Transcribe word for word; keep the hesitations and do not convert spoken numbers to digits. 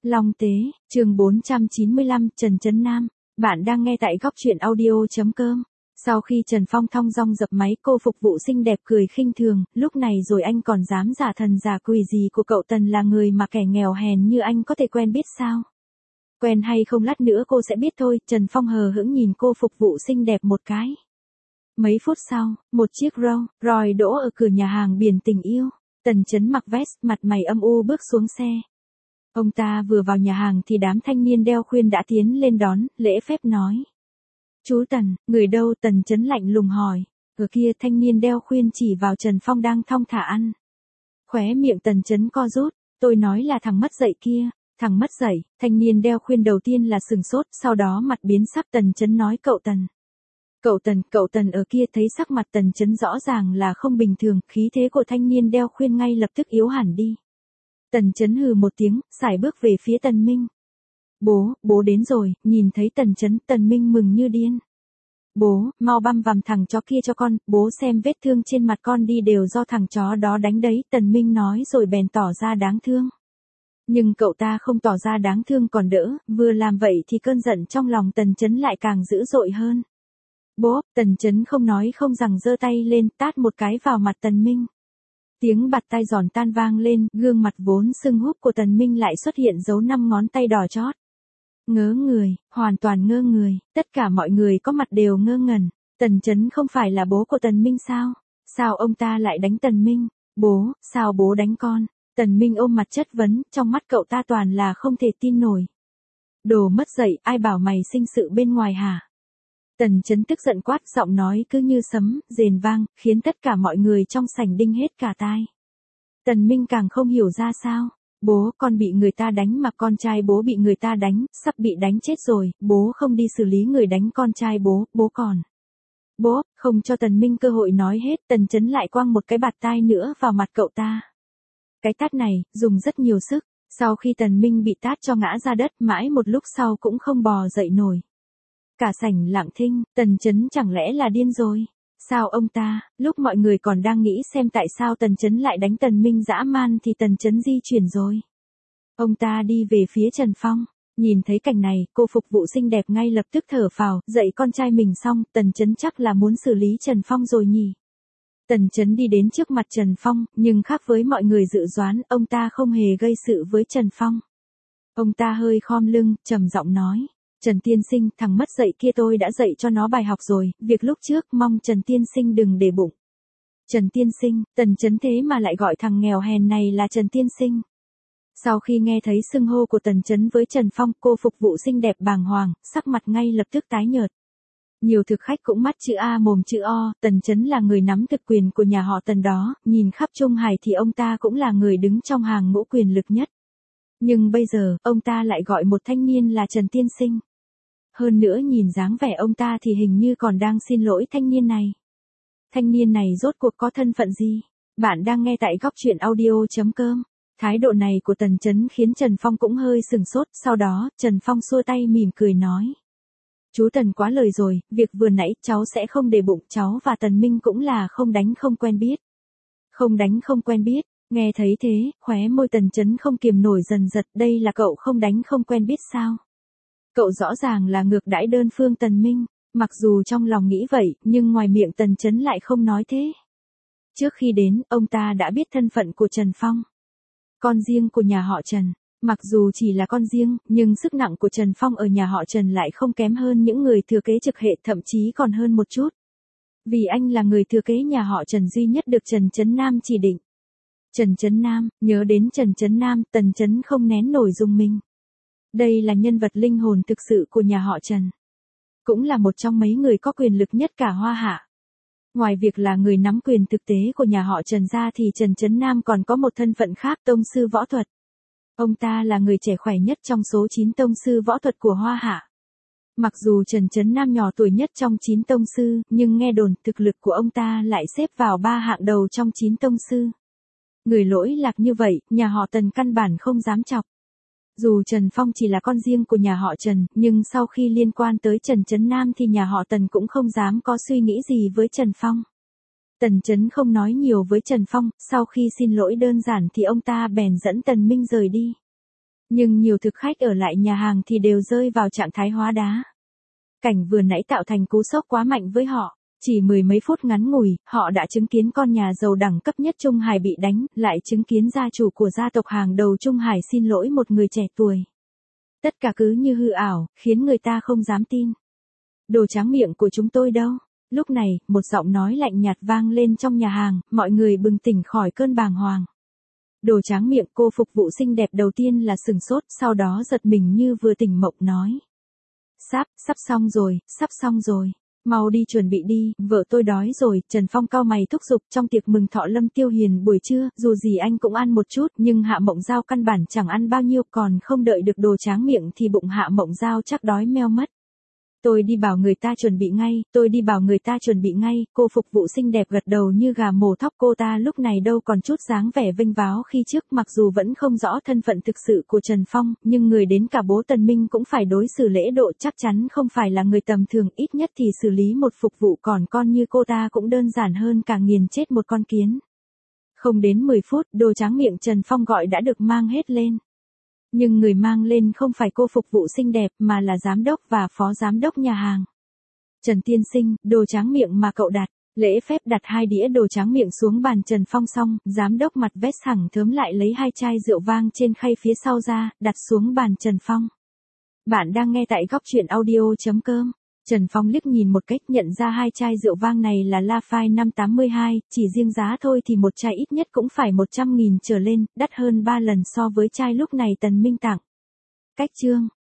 Long Tế, chương bốn trăm chín mươi lăm, Trần Chấn Nam. Bạn đang nghe tại góc truyện audio chấm com. Sau khi Trần Phong thong dong dập máy, cô phục vụ xinh đẹp cười khinh thường, lúc này rồi anh còn dám giả thần giả quỷ gì của cậu Tần, là người mà kẻ nghèo hèn như anh có thể quen biết sao? Quen hay không lát nữa cô sẽ biết thôi. Trần Phong hờ hững nhìn cô phục vụ xinh đẹp một cái. Mấy phút sau, một chiếc Rolls Royce đỗ ở cửa nhà hàng Biển Tình Yêu. Tần Chấn mặc vest, mặt mày âm u bước xuống xe. Ông ta vừa vào nhà hàng thì đám thanh niên đeo khuyên đã tiến lên đón, lễ phép nói. Chú Tần, người đâu? Tần Chấn lạnh lùng hỏi. Ở kia, thanh niên đeo khuyên chỉ vào Trần Phong đang thong thả ăn. Khóe miệng Tần Chấn co rút, tôi nói là thằng mất dạy kia. Thằng mất dạy. Thanh niên đeo khuyên đầu tiên là sừng sốt, sau đó mặt biến sắc. Tần Chấn nói cậu Tần. Cậu Tần, cậu Tần ở kia. Thấy sắc mặt Tần Chấn rõ ràng là không bình thường, khí thế của thanh niên đeo khuyên ngay lập tức yếu hẳn đi. Tần Chấn hừ một tiếng, sải bước về phía Tần Minh. Bố, bố đến rồi. Nhìn thấy Tần Chấn, Tần Minh mừng như điên. Bố, mau băm vằm thằng chó kia cho con, bố xem vết thương trên mặt con đi, đều do thằng chó đó đánh đấy. Tần Minh nói rồi bèn tỏ ra đáng thương. Nhưng cậu ta không tỏ ra đáng thương còn đỡ, vừa làm vậy thì cơn giận trong lòng Tần Chấn lại càng dữ dội hơn. Bố, Tần Chấn không nói không rằng giơ tay lên tát một cái vào mặt Tần Minh. Tiếng bạt tai giòn tan vang lên, gương mặt vốn sưng húp của Tần Minh lại xuất hiện dấu năm ngón tay đỏ chót. Ngớ người, hoàn toàn ngơ người, tất cả mọi người có mặt đều ngơ ngẩn. Tần Chấn không phải là bố của Tần Minh sao? Sao ông ta lại đánh Tần Minh? Bố, sao bố đánh con? Tần Minh ôm mặt chất vấn, trong mắt cậu ta toàn là không thể tin nổi. Đồ mất dạy, ai bảo mày sinh sự bên ngoài hả? Tần Chấn tức giận quát, giọng nói cứ như sấm, rền vang, khiến tất cả mọi người trong sảnh đinh hết cả tai. Tần Minh càng không hiểu ra sao. Bố, con bị người ta đánh mà con trai bố bị người ta đánh, sắp bị đánh chết rồi, bố không đi xử lý người đánh con trai bố, bố còn. Bố, không cho Tần Minh cơ hội nói hết, Tần Chấn lại quăng một cái bạt tai nữa vào mặt cậu ta. Cái tát này, dùng rất nhiều sức, sau khi Tần Minh bị tát cho ngã ra đất, mãi một lúc sau cũng không bò dậy nổi. Cả sảnh lặng thinh, Tần Chấn chẳng lẽ là điên rồi? Sao ông ta? Lúc mọi người còn đang nghĩ xem tại sao Tần Chấn lại đánh Tần Minh dã man thì Tần Chấn di chuyển rồi. Ông ta đi về phía Trần Phong. Nhìn thấy cảnh này, cô phục vụ xinh đẹp ngay lập tức thở phào, dạy con trai mình xong, Tần Chấn chắc là muốn xử lý Trần Phong rồi nhỉ. Tần Chấn đi đến trước mặt Trần Phong, nhưng khác với mọi người dự đoán, ông ta không hề gây sự với Trần Phong. Ông ta hơi khom lưng, trầm giọng nói. Trần tiên sinh, thằng mất dạy kia tôi đã dạy cho nó bài học rồi, việc lúc trước mong Trần tiên sinh đừng để bụng. Trần tiên sinh, Tần Chấn thế mà lại gọi thằng nghèo hèn này là Trần tiên sinh. Sau khi nghe thấy xưng hô của Tần Chấn với Trần Phong, cô phục vụ xinh đẹp bàng hoàng, sắc mặt ngay lập tức tái nhợt. Nhiều thực khách cũng mắt chữ A mồm chữ O, Tần Chấn là người nắm thực quyền của nhà họ Tần đó, nhìn khắp Trung Hải thì ông ta cũng là người đứng trong hàng ngũ quyền lực nhất. Nhưng bây giờ, ông ta lại gọi một thanh niên là Trần tiên sinh. Hơn nữa nhìn dáng vẻ ông ta thì hình như còn đang xin lỗi thanh niên này. Thanh niên này rốt cuộc có thân phận gì? Bạn đang nghe tại góc truyện audio chấm com. Thái độ này của Tần Chấn khiến Trần Phong cũng hơi sừng sốt, sau đó, Trần Phong xua tay mỉm cười nói. Chú Tần quá lời rồi, việc vừa nãy cháu sẽ không để bụng, cháu và Tần Minh cũng là không đánh không quen biết. Không đánh không quen biết, nghe thấy thế, khóe môi Tần Chấn không kiềm nổi dần giật, đây là cậu không đánh không quen biết sao? Cậu rõ ràng là ngược đãi đơn phương Tần Minh, mặc dù trong lòng nghĩ vậy, nhưng ngoài miệng Tần Chấn lại không nói thế. Trước khi đến, ông ta đã biết thân phận của Trần Phong. Con riêng của nhà họ Trần, mặc dù chỉ là con riêng, nhưng sức nặng của Trần Phong ở nhà họ Trần lại không kém hơn những người thừa kế trực hệ, thậm chí còn hơn một chút. Vì anh là người thừa kế nhà họ Trần duy nhất được Trần Chấn Nam chỉ định. Trần Chấn Nam, nhớ đến Trần Chấn Nam, Tần Chấn không nén nổi rung mình. Đây là nhân vật linh hồn thực sự của nhà họ Trần. Cũng là một trong mấy người có quyền lực nhất cả Hoa Hạ. Ngoài việc là người nắm quyền thực tế của nhà họ Trần ra thì Trần Chấn Nam còn có một thân phận khác, tông sư võ thuật. Ông ta là người trẻ khỏe nhất trong số chín tông sư võ thuật của Hoa Hạ. Mặc dù Trần Chấn Nam nhỏ tuổi nhất trong chín tông sư, nhưng nghe đồn thực lực của ông ta lại xếp vào ba hạng đầu trong chín tông sư. Người lỗi lạc như vậy, nhà họ Tần căn bản không dám chọc. Dù Trần Phong chỉ là con riêng của nhà họ Trần, nhưng sau khi liên quan tới Trần Chấn Nam thì nhà họ Tần cũng không dám có suy nghĩ gì với Trần Phong. Tần Chấn không nói nhiều với Trần Phong, sau khi xin lỗi đơn giản thì ông ta bèn dẫn Tần Minh rời đi. Nhưng nhiều thực khách ở lại nhà hàng thì đều rơi vào trạng thái hóa đá. Cảnh vừa nãy tạo thành cú sốc quá mạnh với họ. Chỉ mười mấy phút ngắn ngủi, họ đã chứng kiến con nhà giàu đẳng cấp nhất Trung Hải bị đánh, lại chứng kiến gia chủ của gia tộc hàng đầu Trung Hải xin lỗi một người trẻ tuổi. Tất cả cứ như hư ảo, khiến người ta không dám tin. Đồ tráng miệng của chúng tôi đâu? Lúc này, một giọng nói lạnh nhạt vang lên trong nhà hàng, mọi người bừng tỉnh khỏi cơn bàng hoàng. Đồ tráng miệng, cô phục vụ xinh đẹp đầu tiên là sừng sốt, sau đó giật mình như vừa tỉnh mộng nói. Sắp, sắp xong rồi, sắp xong rồi. Mau đi chuẩn bị đi, vợ tôi đói rồi. Trần Phong cau mày thúc giục. Trong tiệc mừng thọ Lâm Tiêu Hiền buổi trưa, dù gì anh cũng ăn một chút, nhưng Hạ Mộng Giao căn bản chẳng ăn bao nhiêu, còn không đợi được đồ tráng miệng thì bụng Hạ Mộng Giao chắc đói meo mất. Tôi đi bảo người ta chuẩn bị ngay, tôi đi bảo người ta chuẩn bị ngay. Cô phục vụ xinh đẹp gật đầu như gà mổ thóc. Cô ta lúc này đâu còn chút dáng vẻ vênh váo khi trước, mặc dù vẫn không rõ thân phận thực sự của Trần Phong, nhưng người đến cả bố Tần Minh cũng phải đối xử lễ độ, chắc chắn không phải là người tầm thường, ít nhất thì xử lý một phục vụ còn con như cô ta cũng đơn giản hơn cả nghiền chết một con kiến. Không đến mười phút, đồ tráng miệng Trần Phong gọi đã được mang hết lên. Nhưng người mang lên không phải cô phục vụ xinh đẹp mà là giám đốc và phó giám đốc nhà hàng. Trần tiên sinh, đồ tráng miệng mà cậu đặt. Lễ phép đặt hai đĩa đồ tráng miệng xuống bàn Trần Phong xong, giám đốc mặt vest hẳng thớm lại lấy hai chai rượu vang trên khay phía sau ra, đặt xuống bàn Trần Phong. Bạn đang nghe tại góc truyện audio chấm com. Trần Phong liếc nhìn một cách nhận ra hai chai rượu vang này là Lafite năm tám hai, chỉ riêng giá thôi thì một chai ít nhất cũng phải một trăm nghìn trở lên, đắt hơn ba lần so với chai lúc này Tần Minh tặng. Cách chương